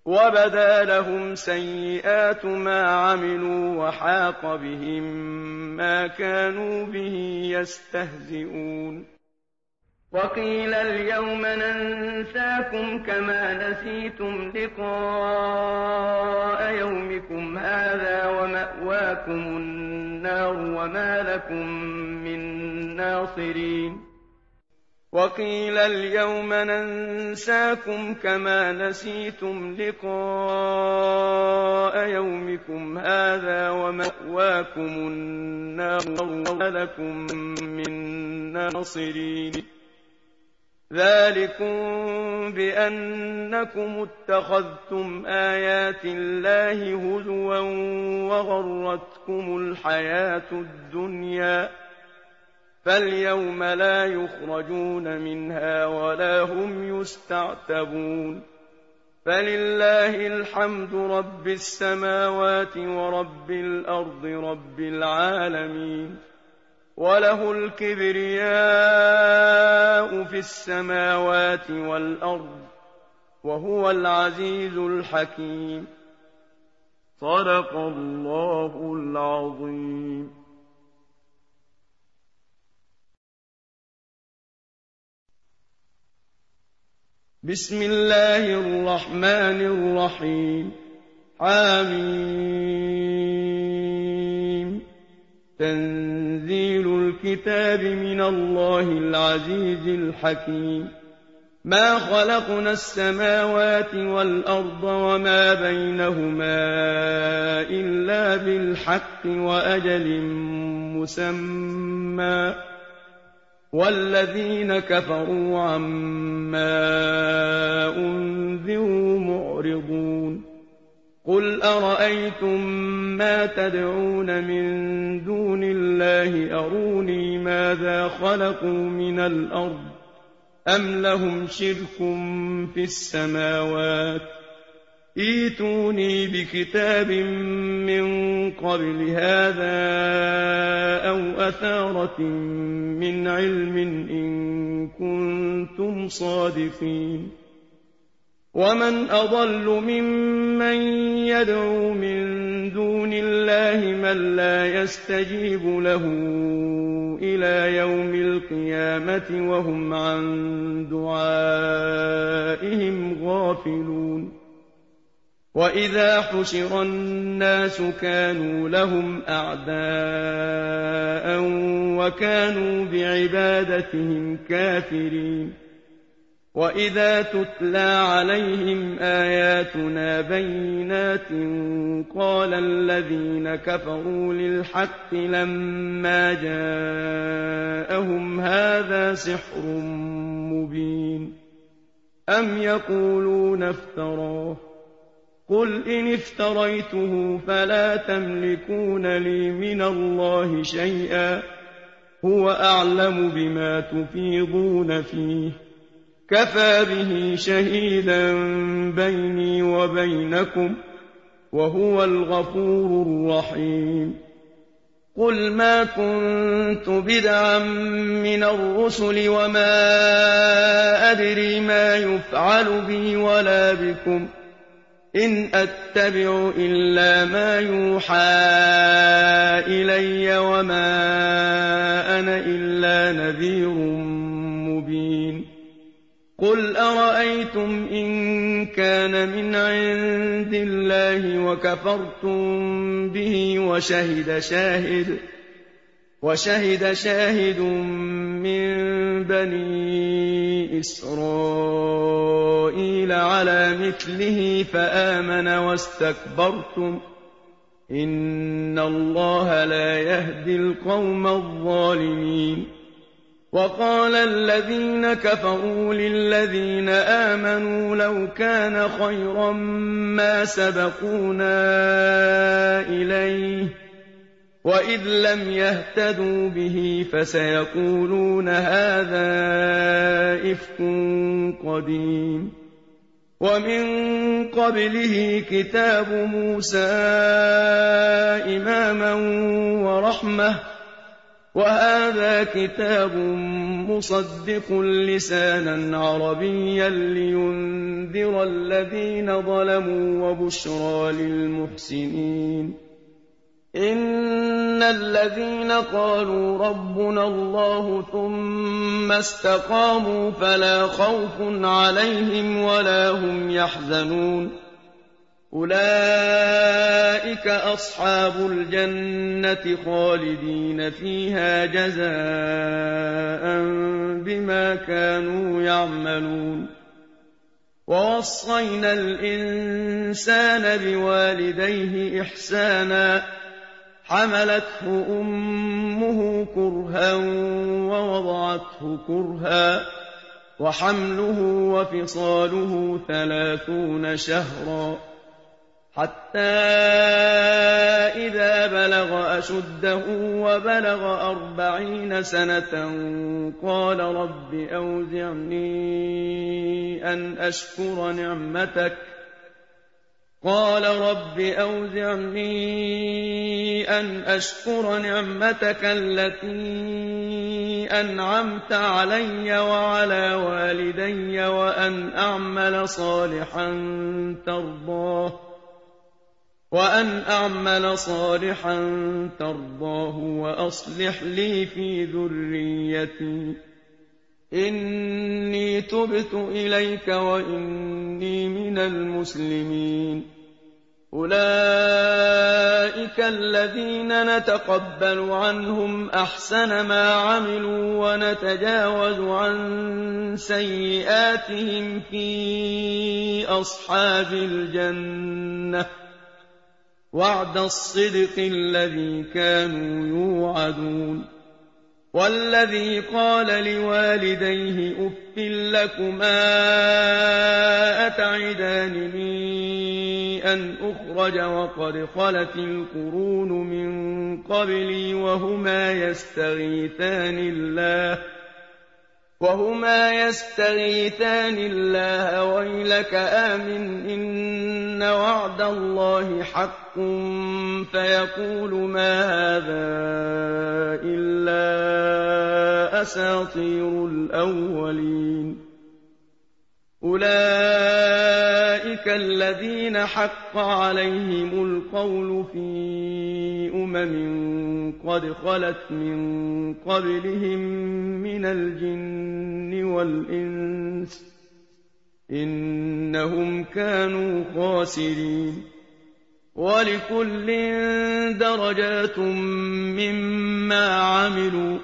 وبدا لهم سيئات ما عملوا وحاق بهم ما كانوا به يستهزئون وقيل اليوم ننساكم كما نسيتم لقاء يومكم هذا ومأواكم النار وما لكم من ناصرين وقيل اليوم ننساكم كما نسيتم لقاء يومكم هذا ومأواكم النار وما لكم من ناصرين ذلكم بأنكم اتخذتم آيات الله هزوا وغرتكم الحياة الدنيا فاليوم لا يخرجون منها ولا هم يستعتبون فلله الحمد رب السماوات ورب الأرض رب العالمين وله الكبرياء في السماوات والأرض وهو العزيز الحكيم صدق الله العظيم. بسم الله الرحمن الرحيم حميم تنزيل الكتاب من الله العزيز الحكيم ما خلقنا السماوات والأرض وما بينهما إلا بالحق وأجل مسمى والذين كفروا عما أنذروا معرضون قل أرأيتم ما تدعون من دون الله أروني ماذا خلقوا من الأرض أم لهم شرك في السماوات ائتوني بكتاب من قبل هذا أو أثارة من علم إن كنتم صادقين ومن أضل ممن يدعو من دون الله من لا يستجيب له إلى يوم القيامة وهم عن دعائهم غافلون وإذا حشر الناس كانوا لهم أعداء وكانوا بعبادتهم كافرين وإذا تتلى عليهم آياتنا بينات قال الذين كفروا للحق لما جاءهم هذا سحر مبين أم يقولون افتراه قل إن افتريته فلا تملكون لي من الله شيئا هو أعلم بما تفيضون فيه كفى به شهيدا بيني وبينكم وهو الغفور الرحيم قل ما كنت بدعا من الرسل وما أدري ما يفعل بي ولا بكم إن أتبع إلا ما يوحى إلي وما أنا إلا نذير مبين قل أرأيتم إن كان من عند الله وكفرتم به وشهد شاهد من بني إسرائيل على مثله فآمن واستكبرتم إن الله لا يهدي القوم الظالمين وقال الذين كفروا للذين آمنوا لو كان خيرا ما سبقونا إليه وإذ لم يهتدوا به فسيقولون هذا إفك قديم ومن قبله كتاب موسى إماما ورحمة وهذا كتاب مصدق لسانا عربيا لينذر الذين ظلموا وبشرى للمحسنين. إن الذين قالوا ربنا الله ثم استقاموا فلا خوف عليهم ولا هم يحزنون. أولئك أصحاب الجنة خالدين فيها جزاء بما كانوا يعملون. ووصينا الإنسان بوالديه إحسانا حملته أمه كرها ووضعته كرها وحمله وفصاله 30 شهرا حتى إذا بلغ أشده وبلغ 40 سنة قال رب أوزعني أن أشكر نعمتك التي أنعمت علي وعلى والدي وأن أعمل صالحا ترضاه وأصلح لي في ذريتي إني تبت إليك وإني من المسلمين. أولئك الذين نتقبل عنهم أحسن ما عملوا ونتجاوز عن سيئاتهم في أصحاب الجنة وعد الصدق الذي كانوا يوعدون. والذي قال لوالديه أف لكما أتعدانني أن أخرج وقد خلت القرون من قبلي وهما يستغيثان الله ويلك آمن إن وعد الله حق فيقول ما هذا إلا أساطير الأولين. أولئك الذين حق عليهم القول في قد خلت من قبلهم من الجن والإنس إنهم كانوا خاسرين. ولكل درجات مما عملوا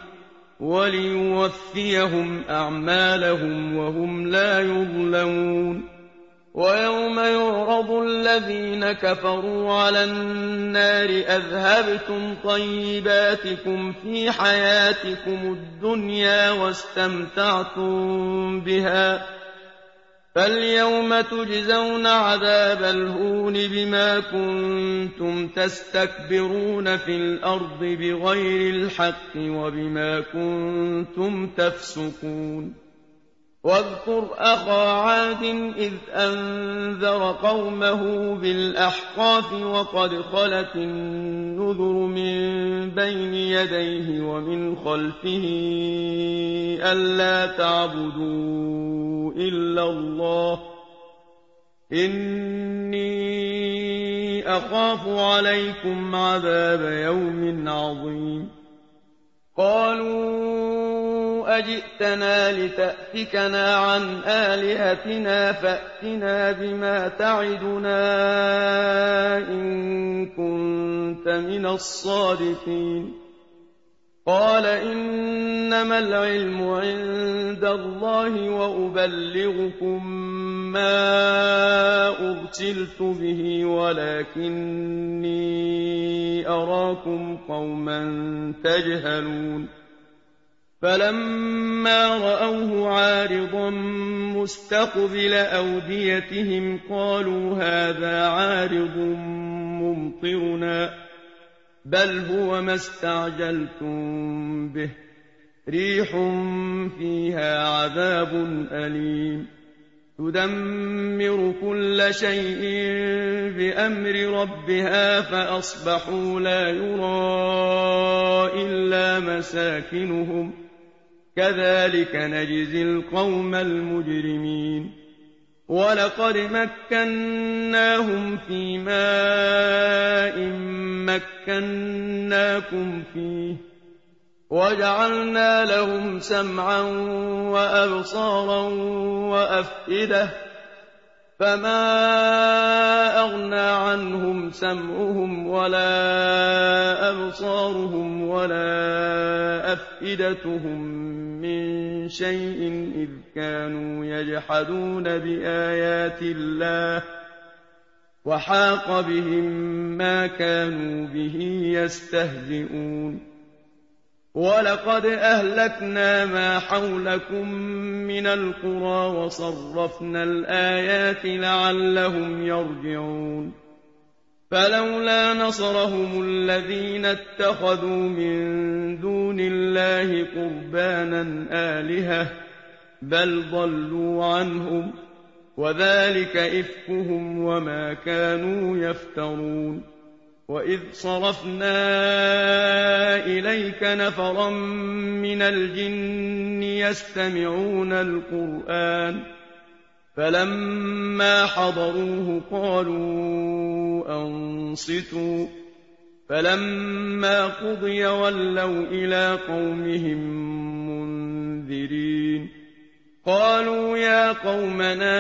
وليوفيهم أعمالهم وهم لا يظلمون. ويوم يعرض الذين كفروا على النار أذهبتم طيباتكم في حياتكم الدنيا واستمتعتم بها فاليوم تجزون عذاب الهون بما كنتم تستكبرون في الأرض بغير الحق وبما كنتم تفسقون. واذكر أخا عاد إذ أنذر قومه بالأحقاف وقد خلت النذر من بين يديه ومن خلفه ألا تعبدوا إلا الله إني أخاف عليكم عذاب يوم عظيم. قالوا أجئتنا لتأفكنا عن آلهتنا فأتنا بما تعدنا إن كنت من الصادقين. قال إنما العلم عند الله وأبلغكم ما أرسلت به ولكني أراكم قوما تجهلون. فلما رأوه عارضا مستقبل أوديتهم قالوا هذا عارض ممطرنا بل هو ما استعجلتم به ريح فيها عذاب أليم تدمر كل شيء بأمر ربها فأصبحوا لا يرى إلا مساكنهم كذلك نجزي القوم المجرمين ولقد مكناهم في ماء مكناكم فيه وجعلنا لهم سمعا وأبصارا وأفئدة فما أغنى عنهم سمعهم ولا أبصارهم ولا أفئدتهم من شيء إذ كانوا يجحدون بآيات الله وحاق بهم ما كانوا به يستهزئون ولقد أهلكنا ما حولكم من القرى وصرفنا الآيات لعلهم يرجعون فلولا نصرهم الذين اتخذوا من دون الله قربانا آلهة بل ضلوا عنهم وذلك إفكهم وما كانوا يفترون وإذ صرفنا إليك نفرا من الجن يستمعون القرآن فلما حضروه قالوا أنصتوا فلما قضي ولوا إلى قومهم منذرين قالوا يا قومنا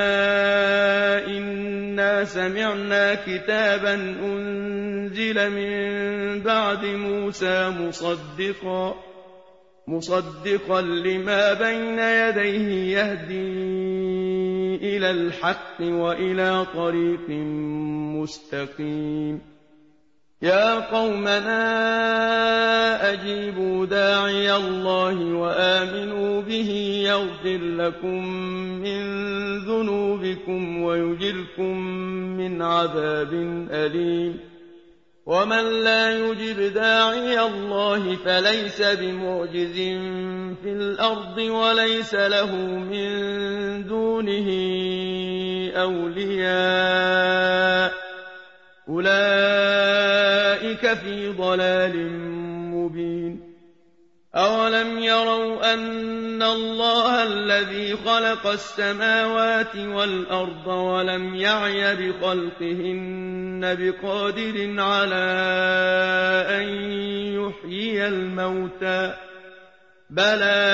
إنا سمعنا كتابا أنزل من بعد موسى مصدقا لما بين يديه يهدي إلى الحق وإلى طريق مستقيم يا قومنا أجيبوا داعي الله وآمنوا به يغفر لكم من ذنوبكم ويجركم من عذاب أليم ومن لا يجب داعي الله فليس بمعجز في الأرض وليس له من دونه أولياء أولئك في ضلال مبين أولم يروا أن الله الذي خلق السماوات والأرض ولم يعي بخلقهن بقادر على أن يحيي الموتى بلى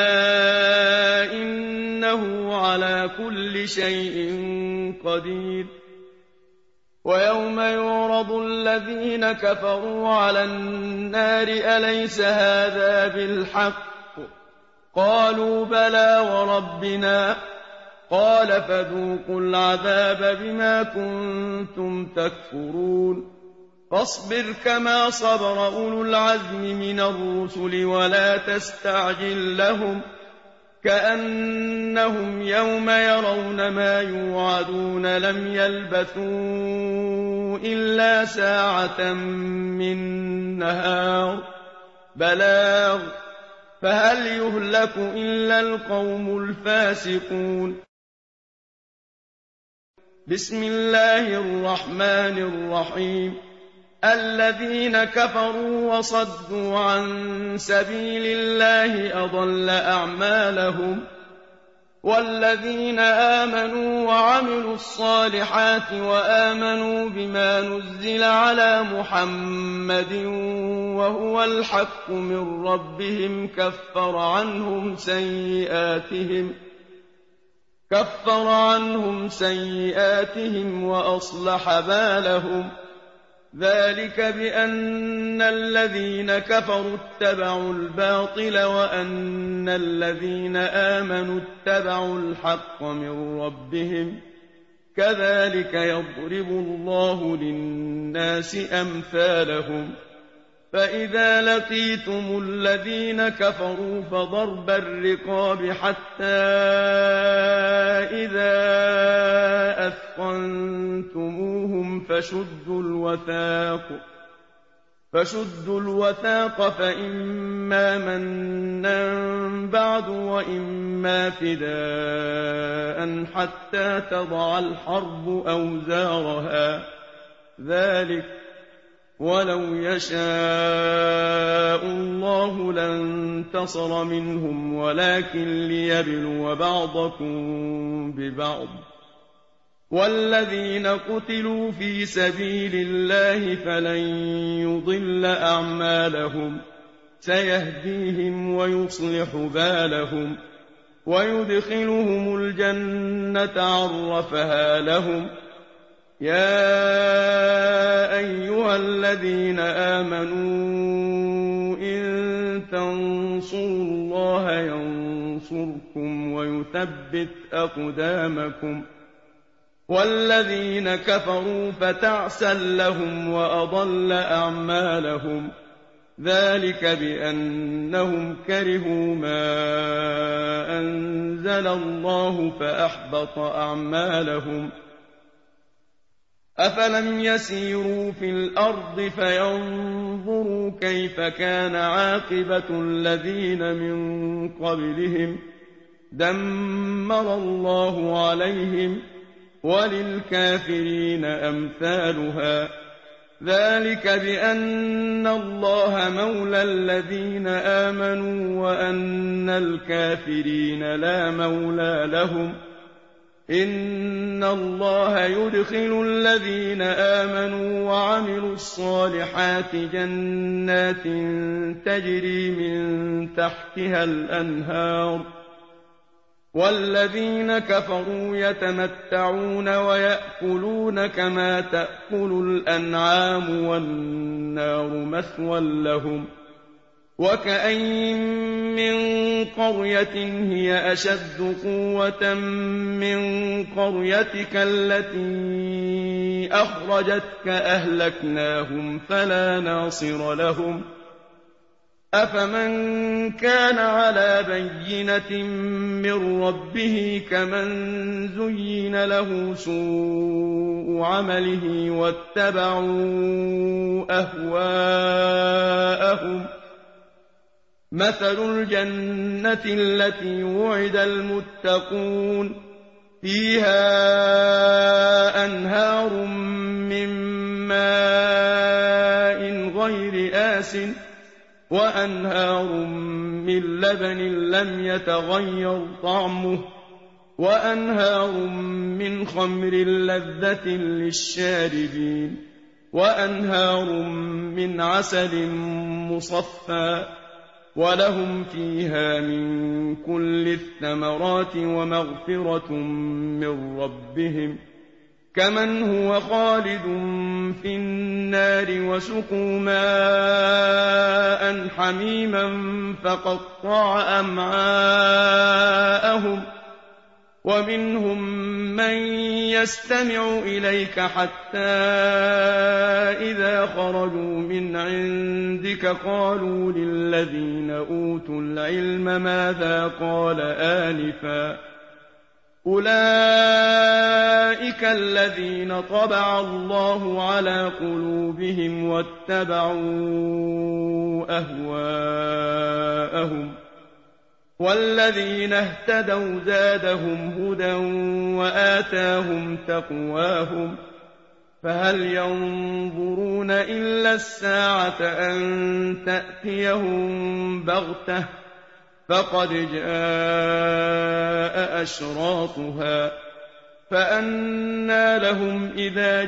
إنه على كل شيء قدير ويوم يعرض الذين كفروا على النار أليس هذا بالحق قالوا بلى وربنا قال فذوقوا العذاب بما كنتم تكفرون فاصبر كما صبر أولو العزم من الرسل ولا تستعجل لهم كأنهم يوم يرون ما يوعدون لم يلبثوا إلا ساعة من نهار بلاغ فهل يهلك إلا القوم الفاسقون بسم الله الرحمن الرحيم الذين كفروا وصدوا عن سبيل الله أضل أعمالهم والذين آمنوا وعملوا الصالحات وآمنوا بما نزل على محمد وهو الحق من ربهم كفر عنهم سيئاتهم وأصلح بالهم ذلك بأن الذين كفروا اتبعوا الباطل وأن الذين آمنوا اتبعوا الحق من ربهم كذلك يضرب الله للناس أمثالهم فإذا لقيتم الذين كفروا فضرب الرقاب حتى إذا أثخنتموهم فشدوا الوثاق فإما منا بعد وإما فداء حتى تضع الحرب أوزارها ذلك ولو يشاء الله لانتصر منهم ولكن ليبلو بعضكم ببعض والذين قتلوا في سبيل الله فلن يضل أعمالهم سيهديهم ويصلح بالهم ويدخلهم الجنة عرفها لهم يا أيها الذين آمنوا إن تنصروا الله ينصركم ويثبت أقدامكم والذين كفروا فتعسا لهم وأضل أعمالهم ذلك بأنهم كرهوا ما أنزل الله فأحبط أعمالهم أفلم يسيروا في الأرض فينظروا كيف كان عاقبة الذين من قبلهم دمر الله عليهم وللكافرين أمثالها ذلك بأن الله مولى الذين آمنوا وأن الكافرين لا مولى لهم إن الله يدخل الذين آمنوا وعملوا الصالحات جنات تجري من تحتها الأنهار والذين كفروا يتمتعون ويأكلون كما تأكل الأنعام والنار مثوى لهم وكأين من قرية هي أشد قوة من قريتك التي أخرجتك أهلكناهم فلا ناصر لهم أفمن كان على بينة من ربه كمن زين له سوء عمله واتبعوا أهواءهم مثل الجنة التي وعد المتقون فيها أنهار من ماء غير آسن وأنهار من لبن لم يتغير طعمه وأنهار من خمر لذة للشاربين وأنهار من عسل مصفى ولهم فيها من كل الثمرات ومغفرة من ربهم كمن هو خالد في النار وسقوا ماء حميما فقطع أمعاءهم ومنهم من يستمع إليك حتى إذا خرجوا من عندك قالوا للذين أوتوا العلم ماذا قال آنفا أولئك الذين طبع الله على قلوبهم واتبعوا أهواءهم والذين اهتدوا زادهم هدى وآتاهم تقواهم فهل ينظرون إلا الساعة أن تأتيهم بغتة فقد جاء أشراطها فأنى لهم إذا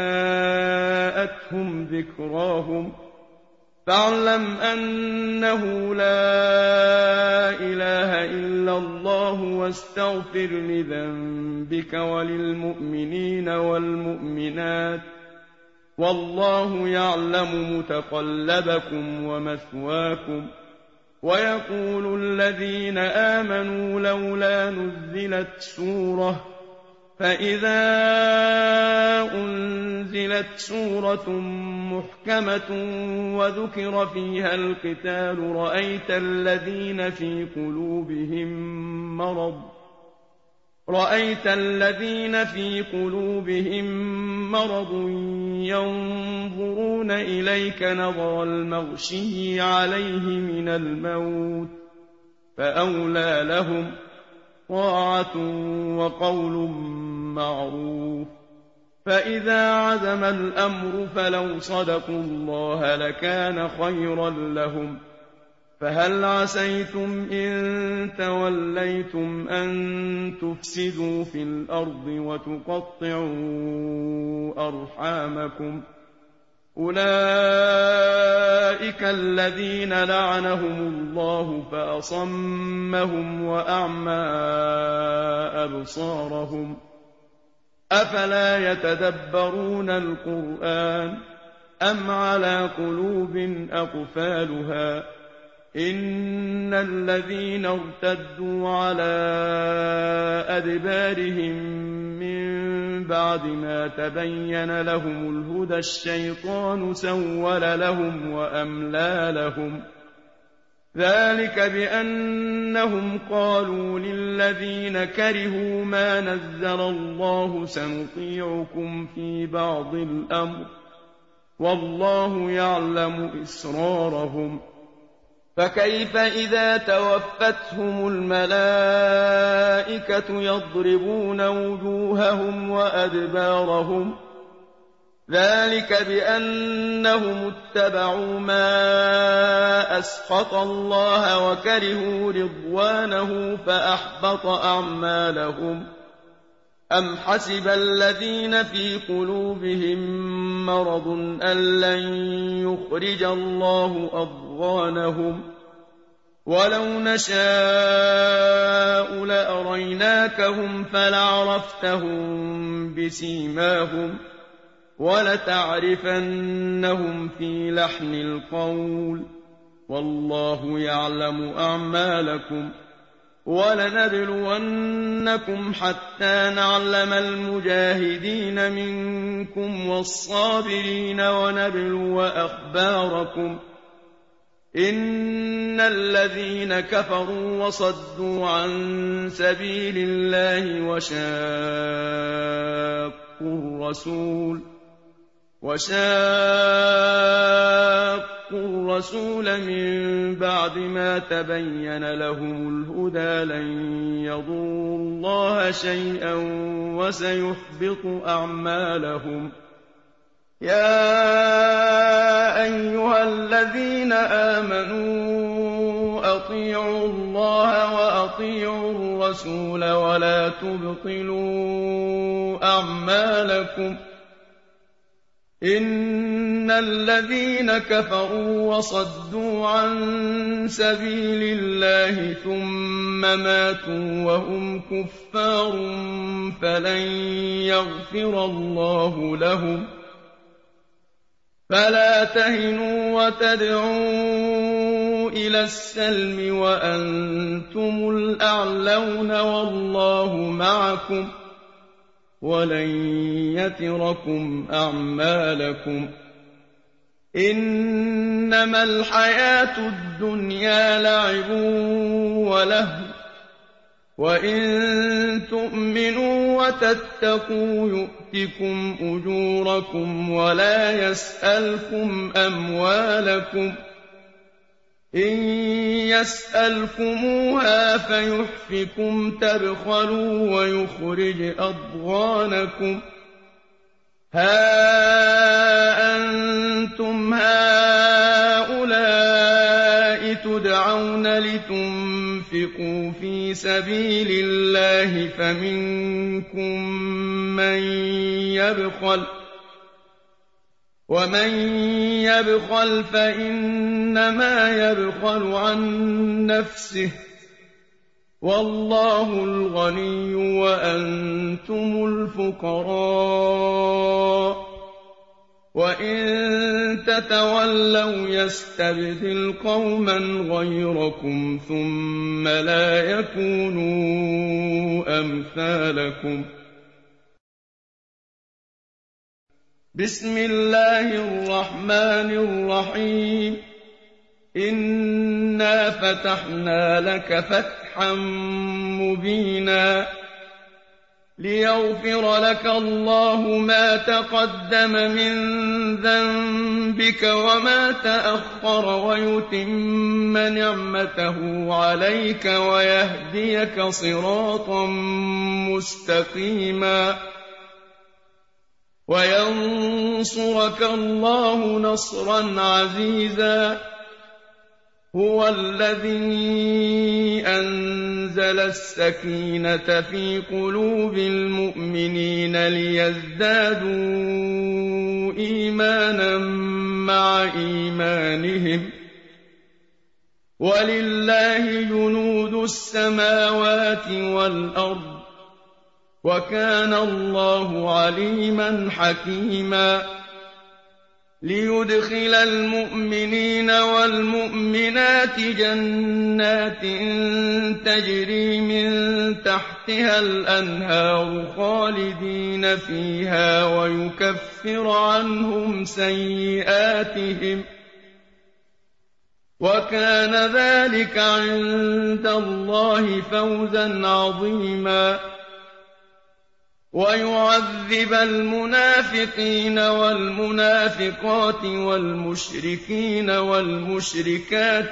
جاءتهم ذكراهم فاعلم أنه لا إله إلا الله واستغفر لذنبك وللمؤمنين والمؤمنات والله يعلم متقلبكم ومثواكم ويقول الذين آمنوا لولا نزلت سورة فإذا أنزلت سورة محكمة وذكر فيها القتال رأيت الذين في قلوبهم مرض ينظرون إليك نظر المغشي عليه من الموت فأولى لهم طاعة وقول معروف فإذا عزم الأمر فلو صدقوا الله لكان خيرا لهم. فهل عسيتم إن توليتم أن تفسدوا في الأرض وتقطعوا أرحامكم؟ أولئك الذين لعنهم الله فأصمهم وأعمى أبصارهم. أفلا يتدبرون القرآن أم على قلوب أقفالها؟ إن الذين ارتدوا على أدبارهم من بعد ما تبين لهم الهدى الشيطان سول لهم وأملى لهم. ذلك بأنهم قالوا للذين كرهوا ما نزل الله سنطيعكم في بعض الأمر والله يعلم إسرارهم. فكيف إذا توفتهم الملائكة يضربون وجوههم وأدبارهم؟ ذلك بأنهم اتبعوا ما أسخط الله وكرهوا رضوانه فأحبط أعمالهم. أم حسب الذين في قلوبهم مرض أن لن يخرج الله أضغانهم؟ ولو نشاء لأريناكهم فلعرفتهم بسيماهم ولتعرفنهم في لحن القول والله يعلم أعمالكم. ولنبلونكم حتى نعلم المجاهدين منكم والصابرين ونبلو أخباركم. إن الذين كفروا وصدوا عن سبيل الله وشاقوا الرسول من بعد ما تبين لهم الهدى لن يضروا الله شيئا وسيحبط أعمالهم. يا أيها الذين آمنوا أطيعوا الله وأطيعوا الرسول ولا تبطلوا أعمالكم. إن الذين كفروا وصدوا عن سبيل الله ثم ماتوا وهم كفار فلن يغفر الله لهم. فلا تهنوا وتدعوا إلى السلم وأنتم الأعلون والله معكم ولن يتركم أعمالكم. إنما الحياة الدنيا لعب ولهو وإن تؤمنوا وتتقوا يؤتكم أجوركم ولا يسألكم أموالكم. إن يسألكموها فيحفكم تبخلوا ويخرج أضغانكم. ها أنتم هؤلاء تدعون لتنفقوا في سبيل الله فمنكم من يبخل ومن يبخل فإنما يبخل عن نفسه والله الغني وأنتم الفقراء. وإن تتولوا يستبدل قوما غيركم ثم لا يكونوا أمثالكم. بسم الله الرحمن الرحيم. إنا فتحنا لك فتحا مبينا ليغفر لك الله ما تقدم من ذنبك وما تأخر ويتم نعمته عليك ويهديك صراطا مستقيما. وينصرك الله نصرا عزيزا هو الذي أنزل السكينة في قلوب المؤمنين ليزدادوا إيمانا مع إيمانهم ولله جنود السماوات والأرض وكان الله عليما حكيما ليدخل المؤمنين والمؤمنات جنات تجري من تحتها الأنهار خالدين فيها ويكفر عنهم سيئاتهم وكان ذلك عند الله فوزا عظيما ويعذب المنافقين والمنافقات والمشركين والمشركات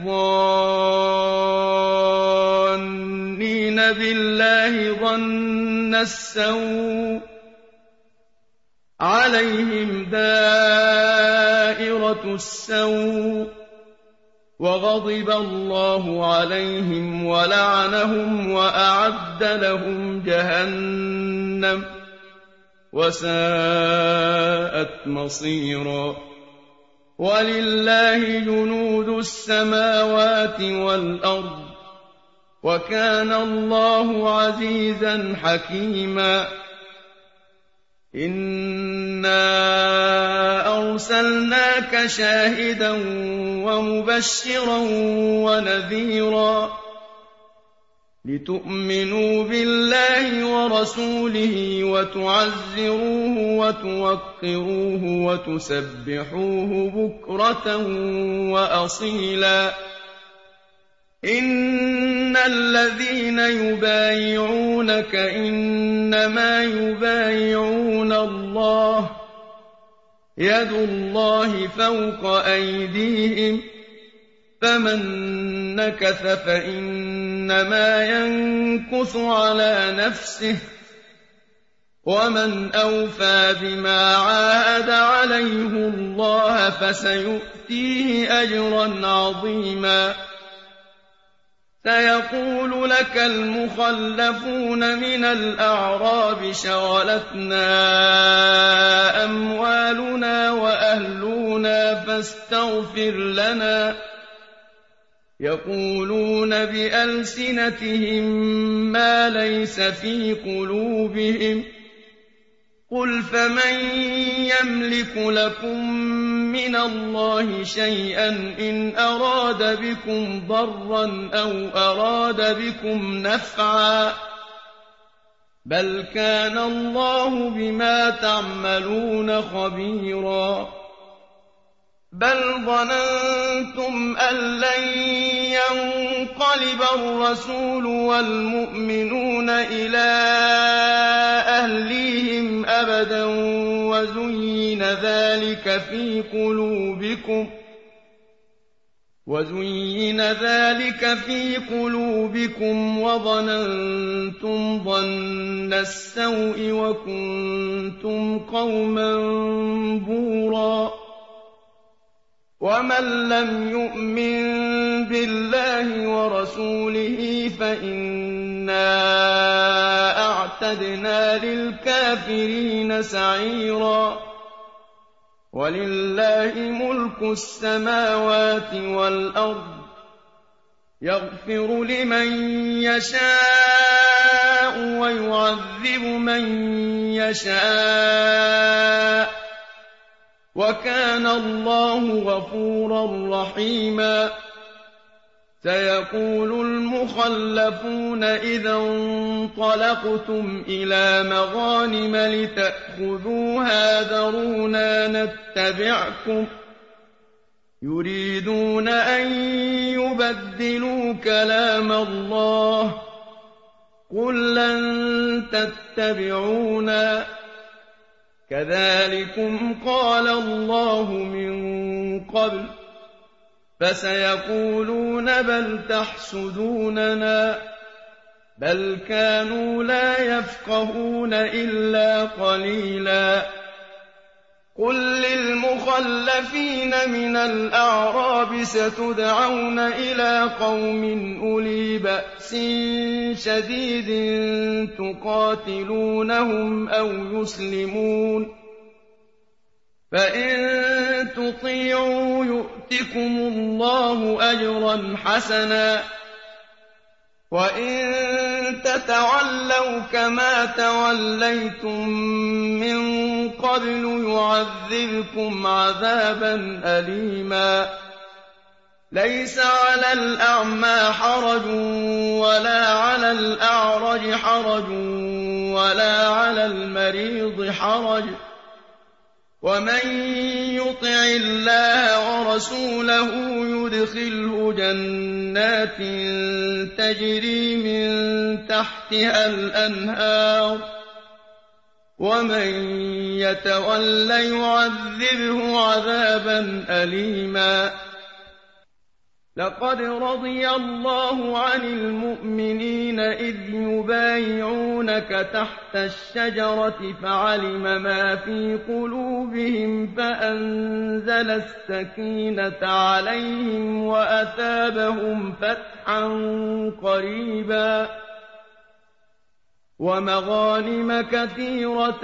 الظانين بالله ظن السوء عليهم دائرة السوء وغضب الله عليهم ولعنهم وأعد لهم جهنم وساءت مصيرا ولله جنود السماوات والأرض وكان الله عزيزا حكيما إنا أرسلناك شاهدا ومبشرا ونذيرا لتؤمنوا بالله ورسوله وتعزروه وتوقروه وتسبحوه بكرة وأصيلا إن الذين يبايعونك إنما يبايعون الله يد الله فوق أيديهم فمن نكث فإنما ينكث على نفسه ومن أوفى بما عاهد عليه الله فسيؤتيه أجرا عظيما سيقول لك المخلفون من الأعراب شغلتنا أموالنا وأهلنا فاستغفر لنا يقولون بألسنتهم ما ليس في قلوبهم قل فمن يملك لكم من الله شيئا إن أراد بكم ضرا أو أراد بكم نفعا بل كان الله بما تعملون خبيرا بل ظننتم أن لن ينقلب الرسول والمؤمنون إلى أهليهم أبدا وزين ذلك في قلوبكم وظننتم ظن السوء وكنتم قوما بورا ومن لم يؤمن بالله ورسوله فإنا أعتدنا للكافرين سعيرا ولله ملك السماوات والأرض يغفر لمن يشاء ويعذب من يشاء وكان الله غفورا رحيما سيقول المخلفون إذا انطلقتم إلى مغانم لتأخذوها ذرونا نتبعكم يريدون أن يبدلوا كلام الله قل لن تتبعونا كذلكم قال الله من قبل فسيقولون بل تحسدوننا بل كانوا لا يفقهون إلا قليلا قل للمخلفين من الأعراب ستدعون إلى قوم أولي بأس شديد تقاتلونهم أو يسلمون فإن تطيعوا يؤتكم الله أجرا حسنا وإن تتولوا كما توليتم من قبل يعذبكم عذابا أليما ليس على الأعمى حرج ولا على الأعرج حرج ولا على المريض حرج ومن يطع الله ورسوله يدخله جنات تجري من تحتها الأنهار ومن يتول يعذبه عذابا أليما لقد رضي الله عن المؤمنين إذ يبايعونك تحت الشجرة فعلم ما في قلوبهم فأنزل السكينة عليهم وأثابهم فتحا قريبا ومغانم كثيرة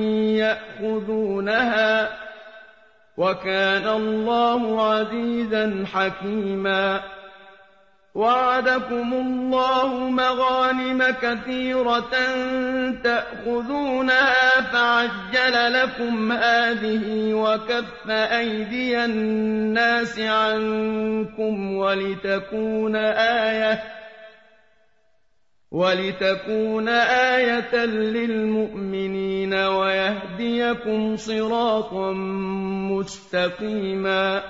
يأخذونها وكان الله عزيزا حكيما وعدكم الله مغانم كثيرة تأخذونها فعجل لكم هذه وكف أيدي الناس عنكم ولتكون آية للمؤمنين ويهديكم صراطا مستقيما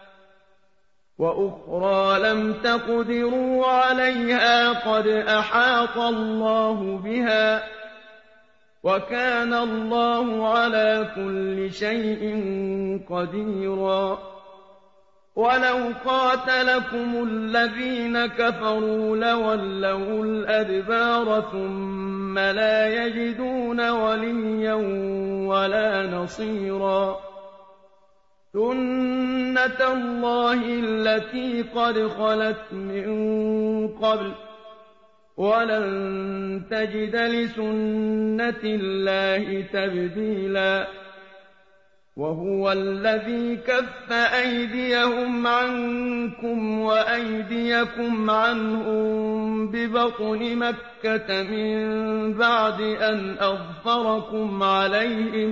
وأخرى لم تقدروا عليها قد أحاط الله بها وكان الله على كل شيء قديرا ولو قاتلكم الذين كفروا لولوا الأدبار ثم لا يجدون وليا ولا نصيرا سنة الله التي قد خلت من قبل ولن تجد لسنة الله تبديلا وهو الذي كف أيديهم عنكم وأيديكم عنهم ببطن مكة من بعد أن أظفركم عليهم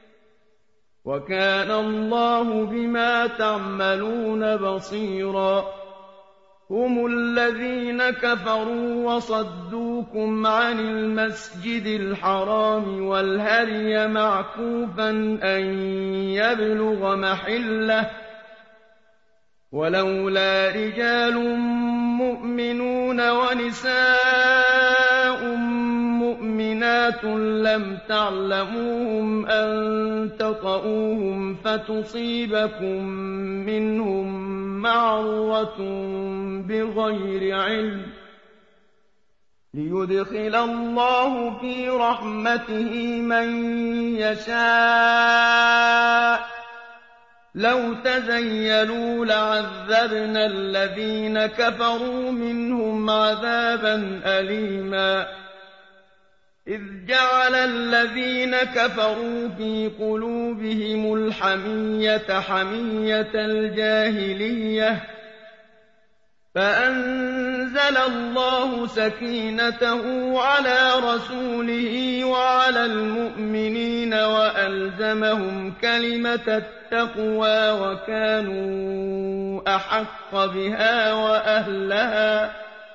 وكان الله بما تعملون بصيرا هم الذين كفروا وصدوكم عن المسجد الحرام والهدي معكوفا أن يبلغ محله ولولا رجال مؤمنون ونساء مؤمنات لم تعلموهم أن تطئوهم فتصيبكم منهم معرة بغير علم ليدخل الله في رحمته من يشاء لو تزيلوا لعذبنا الذين كفروا منهم عذابا أليما إذ جعل الذين كفروا في قلوبهم الحمية حمية الجاهلية فأنزل الله سكينته على رسوله وعلى المؤمنين وألزمهم كلمة التقوى وكانوا أحق بها وأهلها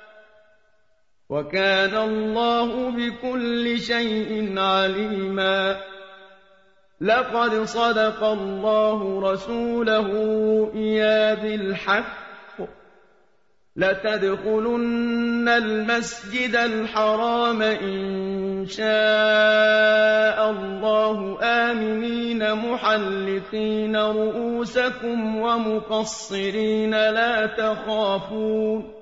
وكان الله بكل شيء عليما لقد صدق الله رسوله الرؤيا بالحق لتدخلن المسجد الحرام إن شاء الله آمنين محلقين رؤوسكم ومقصرين لا تخافون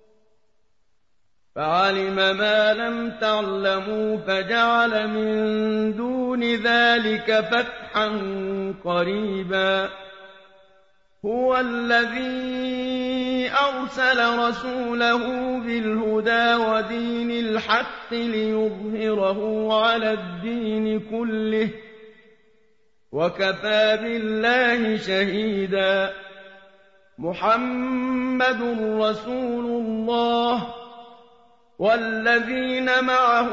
فعلم ما لم تعلموا فجعل من دون ذلك فتحا فَتْحًا قَرِيبًا هُوَ الَّذِي أَرْسَلَ رَسُولَهُ بِالْهُدَىٰ وَدِينِ الْحَقِّ لِيُظْهِرَهُ عَلَى الدِّينِ كُلِّهِ وَكَفَىٰ بِاللَّهِ شَهِيدًا مُّحَمَّدٌ رَّسُولُ اللَّهِ وَالَّذِينَ مَعَهُ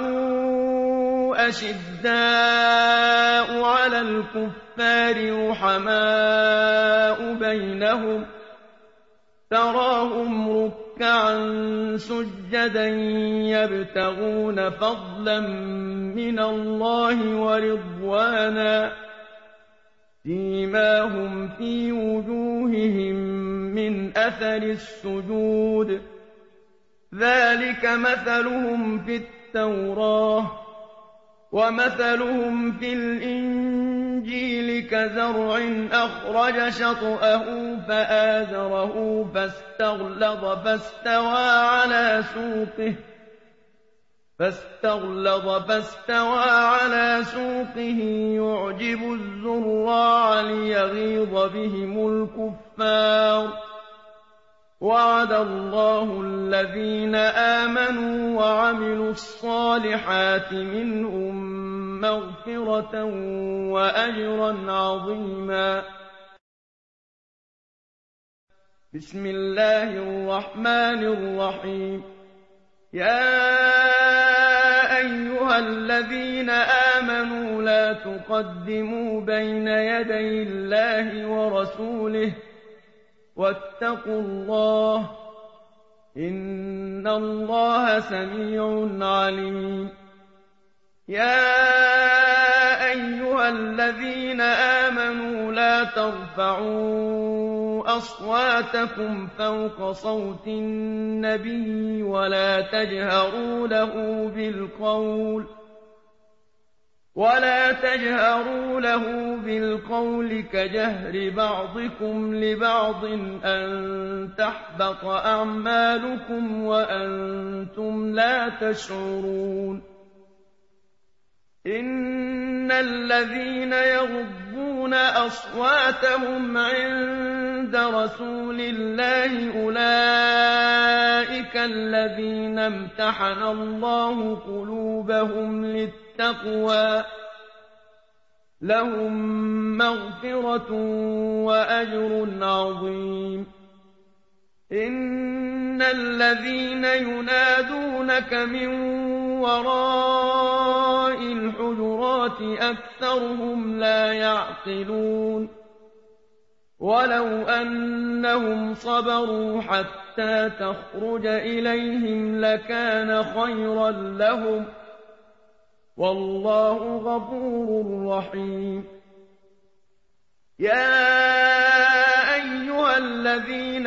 أَشِدَّاءُ عَلَى الْكُفَّارِ رُحَمَاءُ بَيْنَهُمْ تَرَاهُمْ رُكَّعًا سُجَّدًا يَبْتَغُونَ فَضْلًا مِّنَ اللَّهِ وَرِضْوَانًا سِيمَاهُمْ فِي وُجُوهِهِم مِّنْ أَثَرِ السُّجُودِ ذَٰلِكَ مَثَلُهُمْ فِي التَّوْرَاةِ وَمَثَلُهُمْ فِي الْإِنجِيلِ كَزَرْعٍ أَخْرَجَ شَطْأَهُ فَآزَرَهُ فَاسْتَغْلَظَ فَاسْتَوَىٰ عَلَىٰ سُوقِهِ يُعْجِبُ الزُّرَّاعَ لِيَغِيظَ بِهِمُ الْكُفَّارَ وَعَدَ اللَّهُ الَّذِينَ آمَنُوا وَعَمِلُوا الصَّالِحَاتِ مِنْهُم مَّغْفِرَةً وَأَجْرًا عَظِيمًا بسم الله الرحمن الرحيم يا أيها الذين آمنوا لا تقدموا بين يدي الله ورسوله واتقوا الله إن الله سميع عليم يا أيها الذين آمنوا لا ترفعوا أصواتكم فوق صوت النبي ولا تجهروا له بالقول كجهر بعضكم لبعض أن تحبط أعمالكم وأنتم لا تشعرون إن الذين يغضون أصواتهم عند رسول الله أولئك الذين امتحن الله قلوبهم للتقوى لهم مغفرة وأجر عظيم إن الذين ينادونك من وراء الحجرات أكثرهم لا يعقلون ولو أنهم صبروا حتى تخرج إليهم لكان خيرا لهم والله غفور رحيم يا أيها الذين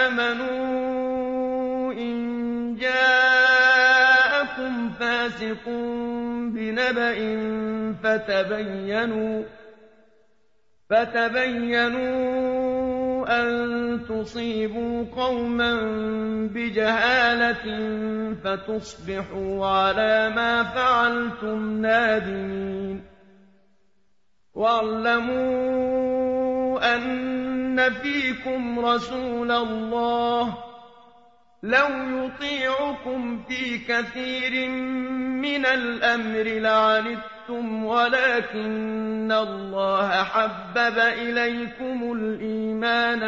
آمنوا إن جاءكم فاسق بنبأ فتبينوا أن تصيبوا قوما بجهالة فتصبحوا على ما فعلتم نادمين واعلموا أن فيكم رسول الله لو يطيعكم في كثير من الأمر لعنتم ولكن الله حبب إليكم الإيمان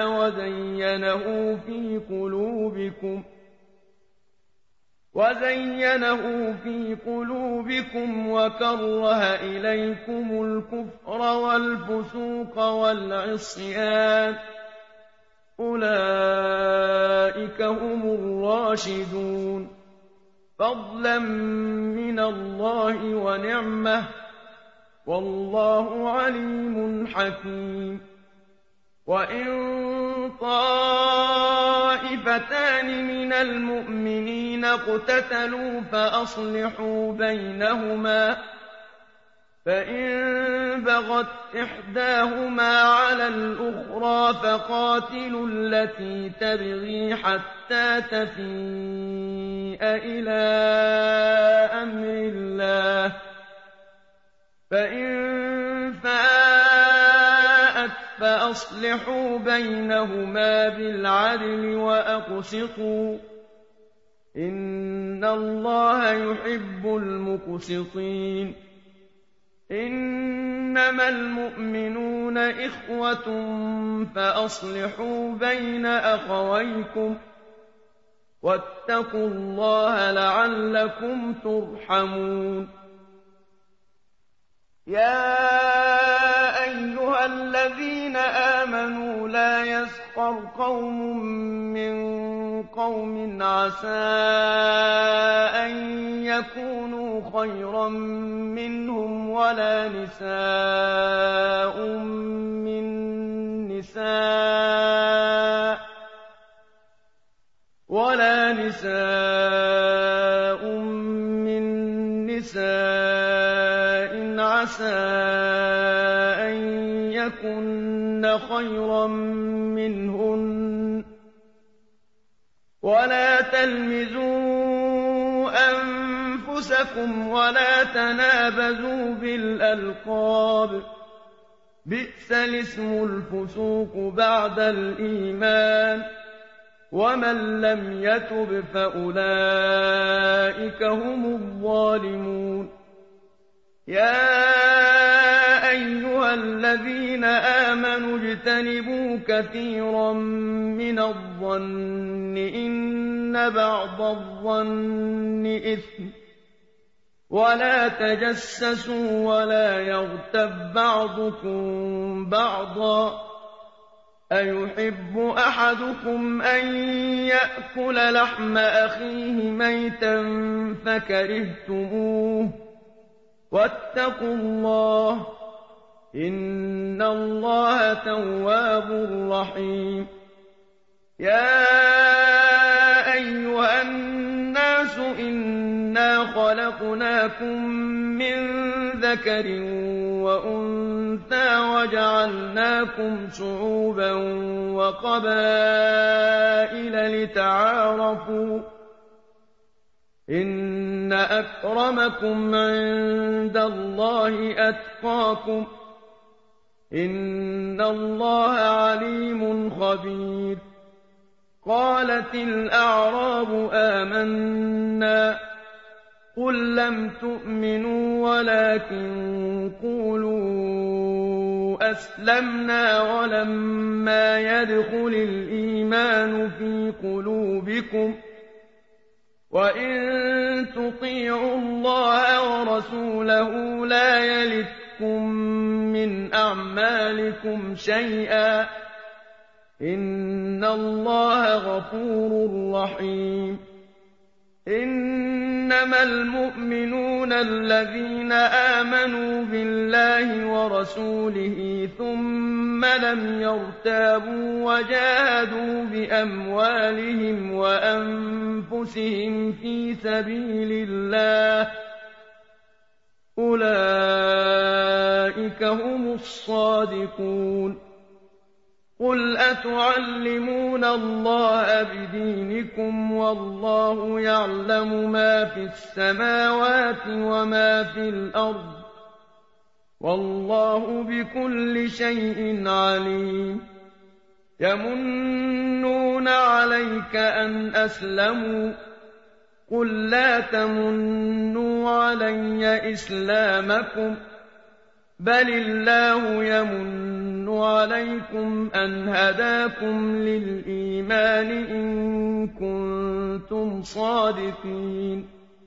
وزينه في قلوبكم وكره إليكم الكفر والفسوق والعصيان أولئك هم الراشدون فضلا من الله ونعمة والله عليم حكيم وإن طائفتان من المؤمنين اقتتلوا فأصلحوا بينهما فإن بغت إحداهما على الأخرى فقاتلوا التي تبغي حتى تفيء إلى أمر الله فإن فاءت أَسَاءَتْ فَأَصْلِحُوا بَيْنَهُمَا بِالْعَدْلِ وَأَقْسِطُوا ۖ إِنَّ اللَّهَ يُحِبُّ الْمُقْسِطِينَ إِنَّمَا الْمُؤْمِنُونَ إِخْوَةٌ فَأَصْلِحُوا بَيْنَ أَخَوَيْكُمْ ۚ وَاتَّقُوا اللَّهَ لَعَلَّكُمْ تُرْحَمُونَ يَا أَيُّهَا الَّذِينَ آمَنُوا لَا يَسْخَرْ قَوْمٌ مِّن قَوْمٍ عَسَىٰ أَن يَكُونُوا خَيْرًا مِّنْهُمْ وَلَا نِسَاءٌ مِّن نِّسَاءٍ عَسَىٰ أَن يَكُنَّ خَيْرًا مِّنْهُنَّ ۖ وَلَا تَلْمِزُوا أَنفُسَكُمْ وَلَا تَنَابَزُوا بِالْأَلْقَابِ ۖ بِئْسَ الاسم الفسوق بعد الإيمان ۚ ومن لم يتب فأولئك هم الظالمون يا أيها الذين آمنوا اجتنبوا كثيرا من الظن إن بعض الظن إثم ولا تجسسوا ولا يغتب بعضكم بعضا أيحب أحدكم أن يأكل لحم أخيه ميتا فكرهتموه واتقوا الله إن الله تواب رحيم يا أيها الناس إنا خلقناكم من ذكر وأنثى وجعلناكم شعوبا وقبائل لتعارفوا إن أكرمكم عند الله أتقاكم إن الله عليم خبير قالت الأعراب آمنا قل لم تؤمنوا ولكن قولوا أسلمنا ولما يدخل الإيمان في قلوبكم وإن تطيعوا الله ورسوله لا يلتكم من أعمالكم شيئا إن الله غفور رحيم إنما المؤمنون الذين آمنوا بالله ورسوله ثم لم يرتابوا وجاهدوا بأموالهم وأنفسهم في سبيل الله أولئك هم الصادقون قل أتعلمون الله بدينكم والله يعلم ما في السماوات وما في الأرض والله بكل شيء عليم يمنون عليك أن أسلموا قل لا تمنوا علي إسلامكم بل الله يمن عليكم أن هداكم للإيمان إن كنتم صادقين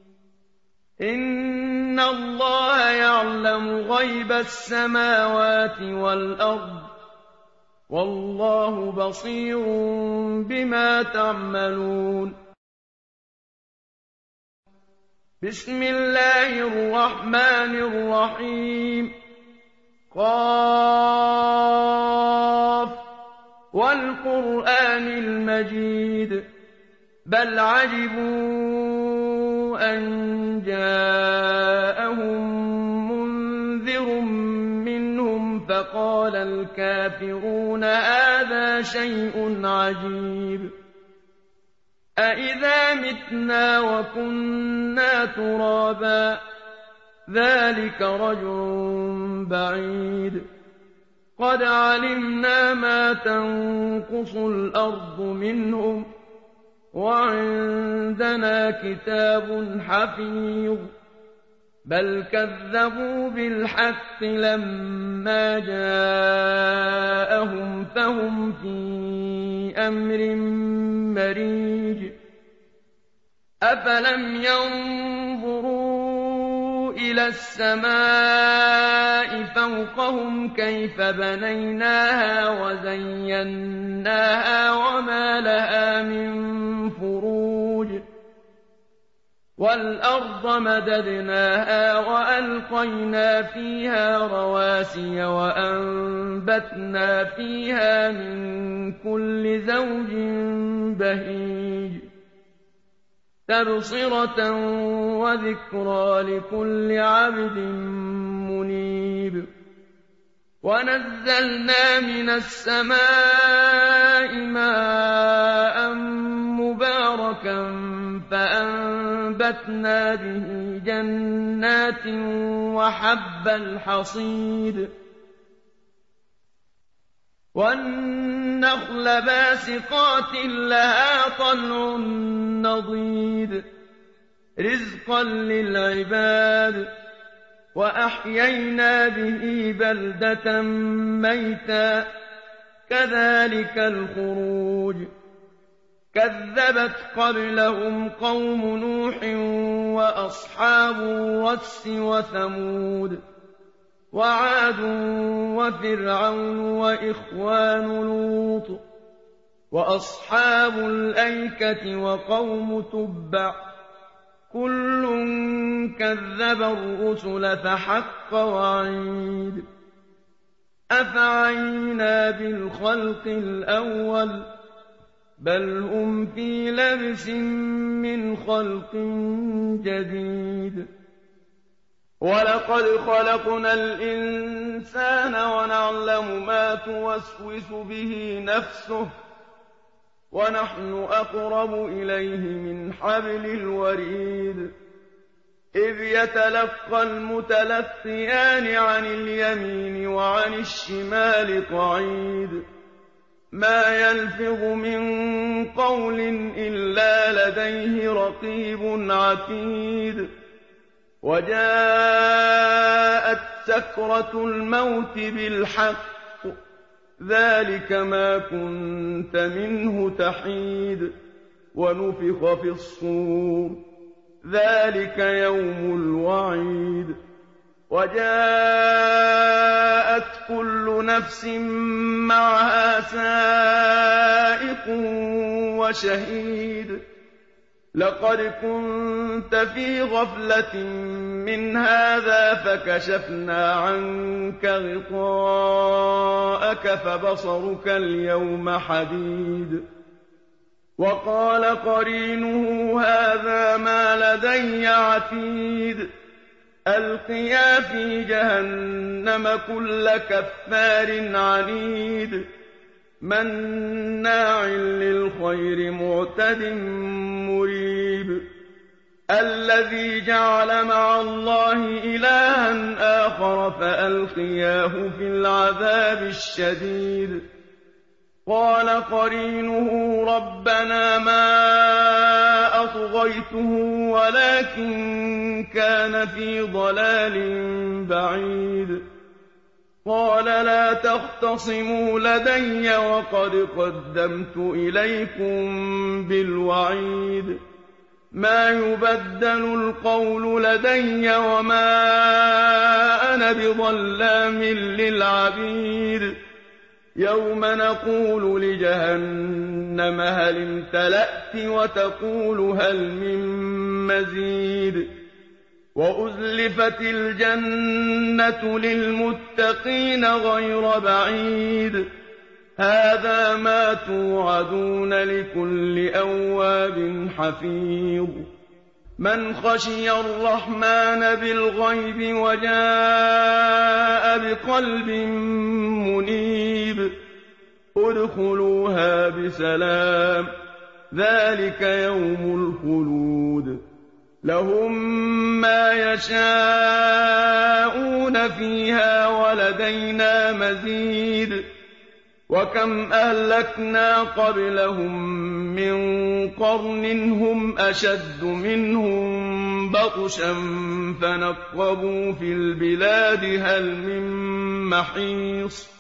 إن الله يعلم غيب السماوات والأرض والله بصير بما تعملون بسم الله الرحمن الرحيم قاف والقرآن المجيد بل عجبوا أن جاءهم منذر منهم فقال الكافرون هذا شيء عجيب أإذا متنا وكنا ترابا ذلك رجع بعيد قَدْ عَلِمْنَا مَا تَنقُصُ الْأَرْضُ مِنْهُمْ وَعِندَنَا كِتَابٌ حَفِيظٌ بَلْ كَذَّبُوا بِالْحَقِّ لَمَّا جَاءَهُمْ فَهُمْ فِي أَمْرٍ مَّرِيجٍ أَفَلَمْ يَنظُرُوا إِلَى السَّمَاءِ فَوْقَهُمْ كَيْفَ بَنَيْنَاهَا وَزَيَّنَّاهَا وَمَا لَهَا مِن فُرُوجٍ وَالْأَرْضَ مَدَدْنَاهَا وَأَلْقَيْنَا فِيهَا رَوَاسِيَ وَأَنبَتْنَا فِيهَا مِن كُلِّ زَوْجٍ بَهِيجٍ تَبْصِرَةً وَذِكْرَىٰ لِكُلِّ عَبْدٍ مُّنِيبٍ وَنَزَّلْنَا مِنَ السَّمَاءِ مَاءً مُّبَارَكًا فَأَنبَتْنَا بِهِ جَنَّاتٍ وَحَبَّ الْحَصِيدِ وَالنَّخْلَ بَاسِقَاتٍ لَّهَا طَلْعٌ نَّضِيدٌ رِّزْقًا لِّلْعِبَادِ وَأَحْيَيْنَا بِهِ بَلْدَةً مَّيْتًا كَذَٰلِكَ الْخُرُوجُ كَذَّبَتْ قَبْلَهُمْ قَوْمُ نُوحٍ وَأَصْحَابُ الرَّسِّ وَثَمُودُ وَعَادٌ وَفِرْعَوْنُ وَإِخْوَانُ لُوطٍ وَأَصْحَابُ الْأَيْكَةِ وَقَوْمُ تُبَّعٍ كُلٌّ كَذَّبَ الرُّسُلَ فَحَقَّ وَعِيدِ أَفَعَيِينَا بِالْخَلْقِ الْأَوَّلِ بَلْ هُمْ فِي لَبْسٍ مِّنْ خَلْقٍ جَدِيدٍ وَلَقَدْ خَلَقْنَا الْإِنسَانَ وَنَعْلَمُ مَا تُوَسْوِسُ بِهِ نَفْسُهُ وَنَحْنُ أَقْرَبُ إِلَيْهِ مِنْ حَبْلِ الْوَرِيدِ إِذْ يَتَلَقَّى الْمُتَلَقِّيَانِ عَنِ الْيَمِينِ وَعَنِ الشِّمَالِ قَعِيدٌ مَا يَلْفِظُ مِن قَوْلٍ إِلَّا لَدَيْهِ رَقِيبٌ عَتِيدٌ وَجَاءَتْ سَكْرَةُ الْمَوْتِ بِالْحَقِّ ذَٰلِكَ مَا كُنتَ مِنْهُ تَحِيدُ وَنُفِخَ فِي الصُّورِ ذَٰلِكَ يَوْمُ الْوَعِيدِ وَجَاءَتْ كُلُّ نَفْسٍ مَّعَهَا سَائِقٌ وَشَهِيدٌ لَقَدْ كُنتَ فِي غَفْلَةٍ مِّنْ هَٰذَا فَكَشَفْنَا عَنكَ غِطَاءَكَ فَبَصَرُكَ الْيَوْمَ حَدِيدٌ وَقَالَ قَرِينُهُ هَٰذَا مَا لَدَيَّ عَتِيدٌ أَلْقِيَا فِي جَهَنَّمَ كُلَّ كَفَّارٍ عَنِيدٍ مَّنَّاعٍ لِّلْخَيْرِ مُعْتَدٍ مُّرِيبٍ الَّذِي جَعَلَ مَعَ اللَّهِ إِلَٰهًا آخَرَ فَأَلْقِيَاهُ فِي الْعَذَابِ الشَّدِيدِ قَالَ قَرِينُهُ رَبَّنَا مَا أَطْغَيْتُهُ وَلَٰكِن كَانَ فِي ضَلَالٍ بَعِيدٍ قَالَ لَا تَخْتَصِمُوا لَدَيَّ وَقَدْ قَدَّمْتُ إِلَيْكُم بِالْوَعِيدِ مَا يُبَدَّلُ الْقَوْلُ لَدَيَّ وَمَا أَنَا بِظَلَّامٍ لِّلْعَبِيدِ يَوْمَ نَقُولُ لِجَهَنَّمَ هَلِ امْتَلَأْتِ وَتَقُولُ هَلْ مِن مَّزِيدٍ وَأُزْلِفَتِ الْجَنَّةُ لِلْمُتَّقِينَ غَيْرَ بَعِيدٍ هَٰذَا مَا تُوعَدُونَ لِكُلِّ أَوَّابٍ حَفِيظٍ مَّنْ خَشِيَ الرَّحْمَٰنَ بِالْغَيْبِ وَجَاءَ بِقَلْبٍ مُّنِيبٍ ادْخُلُوهَا بِسَلَامٍ ذَٰلِكَ يَوْمُ الْخُلُودِ لهم ما يشاءون فيها ولدينا مزيد وكم أهلكنا قبلهم من قرن هم أشد منهم بطشا فنقبوا في البلاد هل من محيص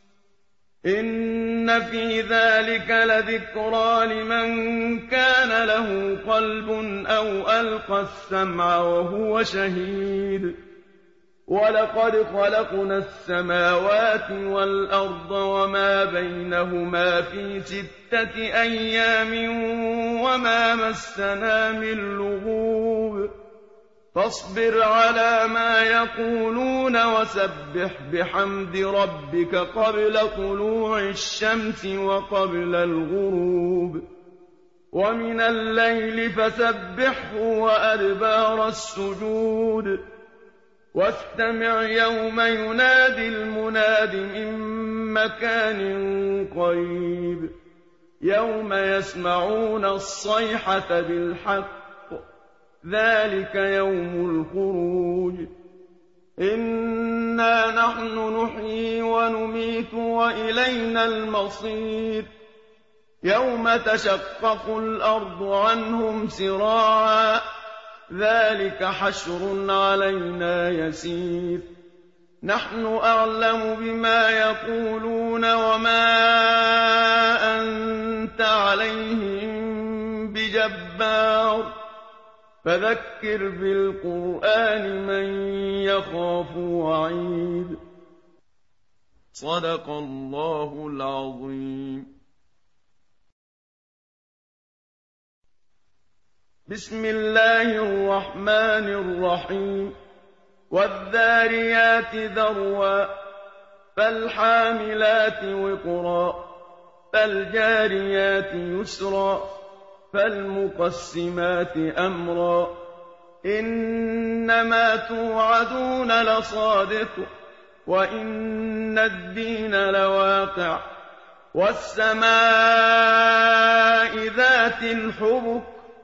إن في ذلك لذكرى لمن كان له قلب أو ألقى السمع وهو شهيد ولقد خلقنا السماوات والأرض وما بينهما في 6 أيام وما مسنا من لغوب فاصبر على ما يقولون وسبح بحمد ربك قبل طلوع الشمس وقبل الغروب ومن الليل فسبحه وأدبار السجود واستمع يوم ينادي المناد من مكان قريب يوم يسمعون الصيحة بالحق ذلك يوم الخروج إنا نحن نحيي ونميت وإلينا المصير يوم تشقق الأرض عنهم سراعا ذلك حشر علينا يسير نحن أعلم بما يقولون وما أنت عليهم بجبار فذكر بالقرآن من يخاف وعيد صدق الله العظيم بسم الله الرحمن الرحيم والذاريات ذروا فالحاملات وقرا فالجاريات يسرا فالمقسمات أمرا إنما توعدون لصادق وإن الدين لواقع والسماء ذات الحبك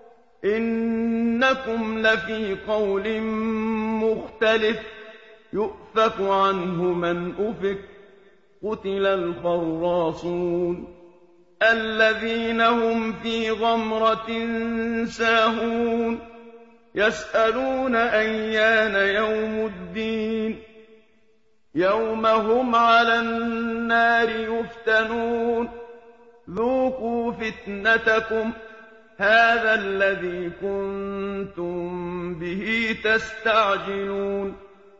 إنكم لفي قول مختلف يؤفك عنه من أفك قتل الخراصون الذين هم في غمرة ساهون يسألون أيان يوم الدين يوم هم على النار يفتنون ذوقوا فتنتكم هذا الذي كنتم به تستعجلون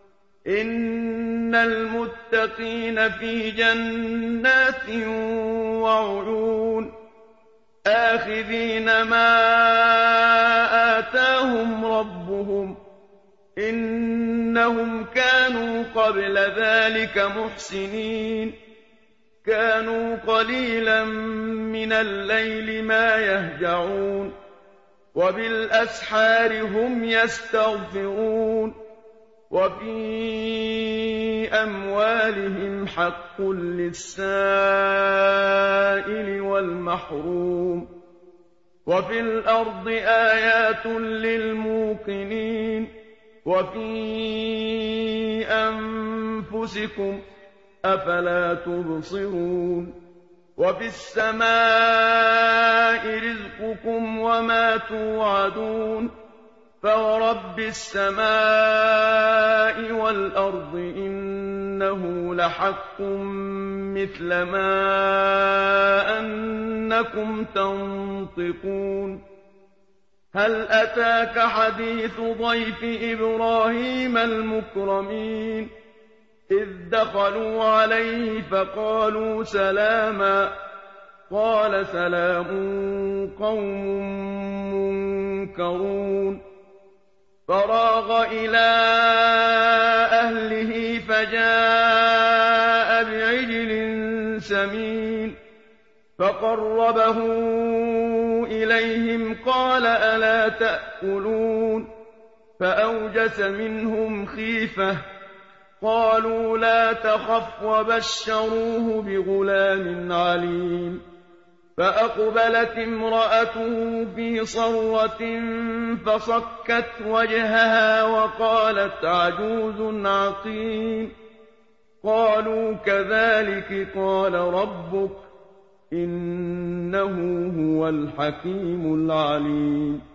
إن المتقين في جنات وعيون آخذين ما آتاهم ربهم إنهم كانوا قبل ذلك محسنين كانوا قليلا من الليل ما يهجعون وبالأسحار هم يستغفرون وفي أموالهم حق للسائل والمحروم وفي الأرض آيات للموقنين وفي أنفسكم أفلا تبصرون وفي السماء رزقكم وما توعدون فورب السماء والأرض إنه لحق مثل ما أنكم تنطقون هل أتاك حديث ضيف إبراهيم المكرمين إذ دخلوا عليه فقالوا سلاما قال سلام قوم منكرون فراغ إلى أهله فجاء بعجل سمين فقربه إليهم قال ألا تأكلون فأوجس منهم خيفة قالوا لا تخف وبشروه بغلام عليم فأقبلت امرأته في صرة فصكت وجهها وقالت عجوز عقيم. قالوا كذلك قال ربك إنه هو الحكيم العليم.